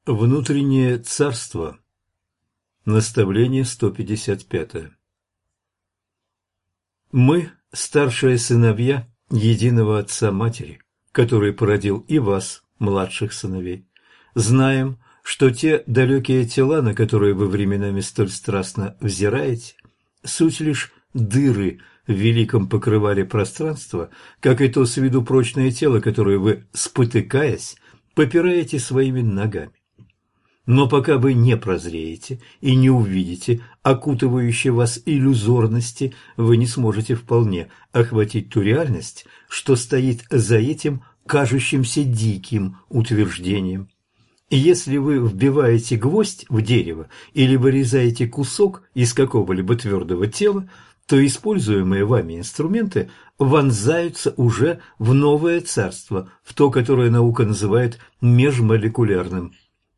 Внутреннее царство. Наставление 155. Мы, старшие сыновья единого Отца-Матери, который породил и вас, младших сыновей, знаем, что те далекие тела, на которые вы временами столь страстно взираете, суть лишь дыры в великом покрывале пространства, как и то с виду прочное тело, которое вы, спотыкаясь, попираете своими ногами. Но пока вы не прозреете и не увидите окутывающей вас иллюзорности, вы не сможете вполне охватить ту реальность, что стоит за этим кажущимся диким утверждением. И если вы вбиваете гвоздь в дерево или вырезаете кусок из какого-либо твердого тела, то используемые вами инструменты вонзаются уже в новое царство, в то, которое наука называет межмолекулярным.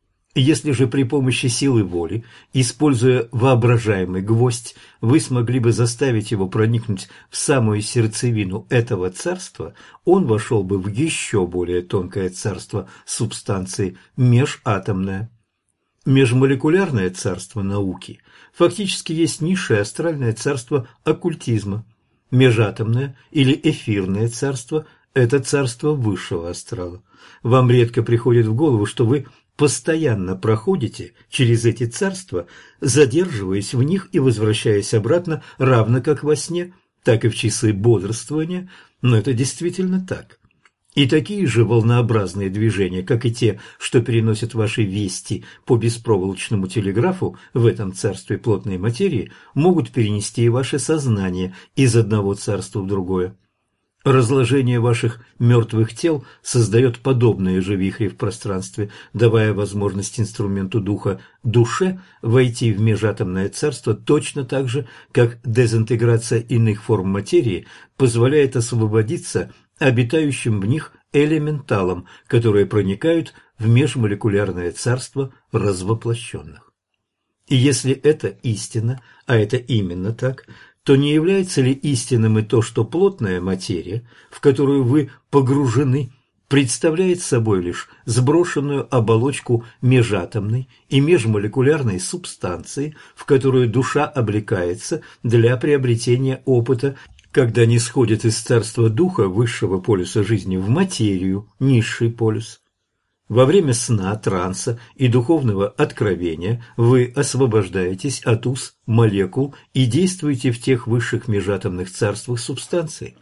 Если же при помощи силы воли, используя воображаемый гвоздь, вы смогли бы заставить его проникнуть в самую сердцевину этого царства, он вошел бы в еще более тонкое царство субстанции межатомное. Межмолекулярное царство науки фактически есть низшее астральное царство оккультизма. Межатомное или эфирное царство – это царство высшего астрала. Вам редко приходит в голову, что вы постоянно проходите через эти царства, задерживаясь в них и возвращаясь обратно, равно как во сне, так и в часы бодрствования, но это действительно так. И такие же волнообразные движения, как и те, что переносят ваши вести по беспроволочному телеграфу в этом царстве плотной материи, могут перенести и ваше сознание из одного царства в другое. Разложение ваших мертвых тел создает подобные же вихри в пространстве, давая возможность инструменту духа душе войти в межатомное царство точно так же, как дезинтеграция иных форм материи позволяет освободиться обитающим в них элементалам, которые проникают в межмолекулярное царство развоплощенных. И если это истина, а это именно так, то не является ли истинным и то, что плотная материя, в которую вы погружены, представляет собой лишь сброшенную оболочку межатомной и межмолекулярной субстанции, в которую душа облекается для приобретения опыта, когда не сходит из царства духа высшего полюса жизни в материю, низший полюс. Во время сна, транса и духовного откровения вы освобождаетесь от уз молекул и действуете в тех высших межатомных царствах субстанции.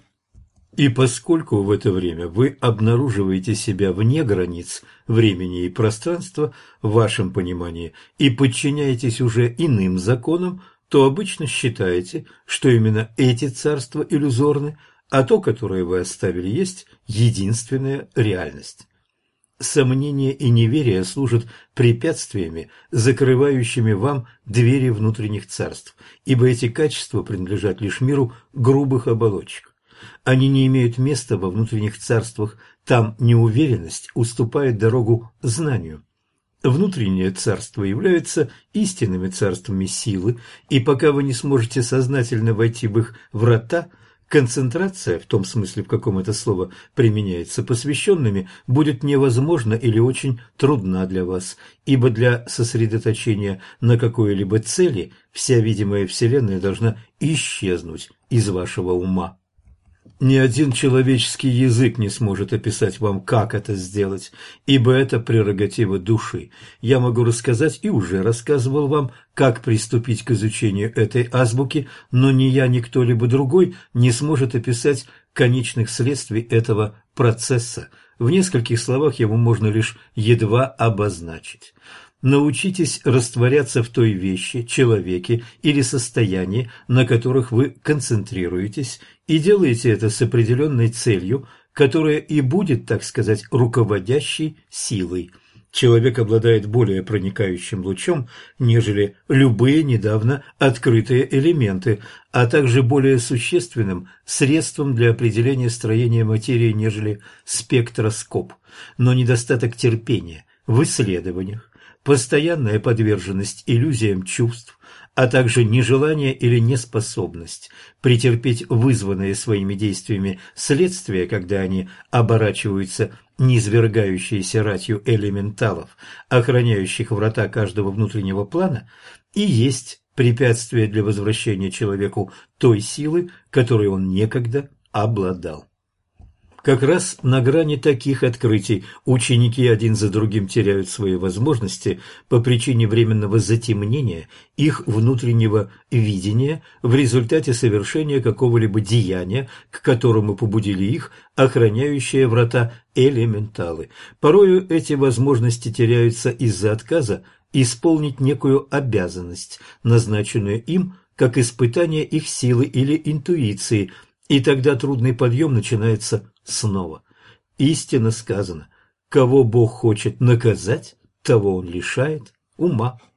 И поскольку в это время вы обнаруживаете себя вне границ времени и пространства в вашем понимании и подчиняетесь уже иным законам, то обычно считаете, что именно эти царства иллюзорны, а то, которое вы оставили, есть единственная реальность. Сомнение и неверие служат препятствиями, закрывающими вам двери внутренних царств, ибо эти качества принадлежат лишь миру грубых оболочек. Они не имеют места во внутренних царствах, там неуверенность уступает дорогу знанию. Внутренние царства являются истинными царствами силы, и пока вы не сможете сознательно войти в их врата, концентрация, в том смысле, в каком это слово применяется посвященными, будет невозможна или очень трудна для вас, ибо для сосредоточения на какой-либо цели вся видимая Вселенная должна исчезнуть из вашего ума. Ни один человеческий язык не сможет описать вам, как это сделать, ибо это прерогатива души. Я могу рассказать и уже рассказывал вам, как приступить к изучению этой азбуки, но ни я, ни кто-либо другой не сможет описать конечных следствий этого процесса. В нескольких словах его можно лишь едва обозначить. Научитесь растворяться в той вещи, человеке или состоянии, на которых вы концентрируетесь, и делаете это с определенной целью, которая и будет, так сказать, руководящей силой. Человек обладает более проникающим лучом, нежели любые недавно открытые элементы, а также более существенным средством для определения строения материи, нежели спектроскоп. Но недостаток терпения в исследованиях, постоянная подверженность иллюзиям чувств, а также нежелание или неспособность претерпеть вызванные своими действиями следствия, когда они оборачиваются низвергающиеся ратью элементалов, охраняющих врата каждого внутреннего плана, и есть препятствие для возвращения человеку той силы, которой он некогда обладал. Как раз на грани таких открытий ученики один за другим теряют свои возможности по причине временного затемнения их внутреннего видения в результате совершения какого-либо деяния, к которому побудили их охраняющие врата элементалы. Порою эти возможности теряются из-за отказа исполнить некую обязанность, назначенную им как испытание их силы или интуиции, и тогда трудный подъем начинается снова. Истинно сказано: кого Бог хочет наказать, того Он лишает ума.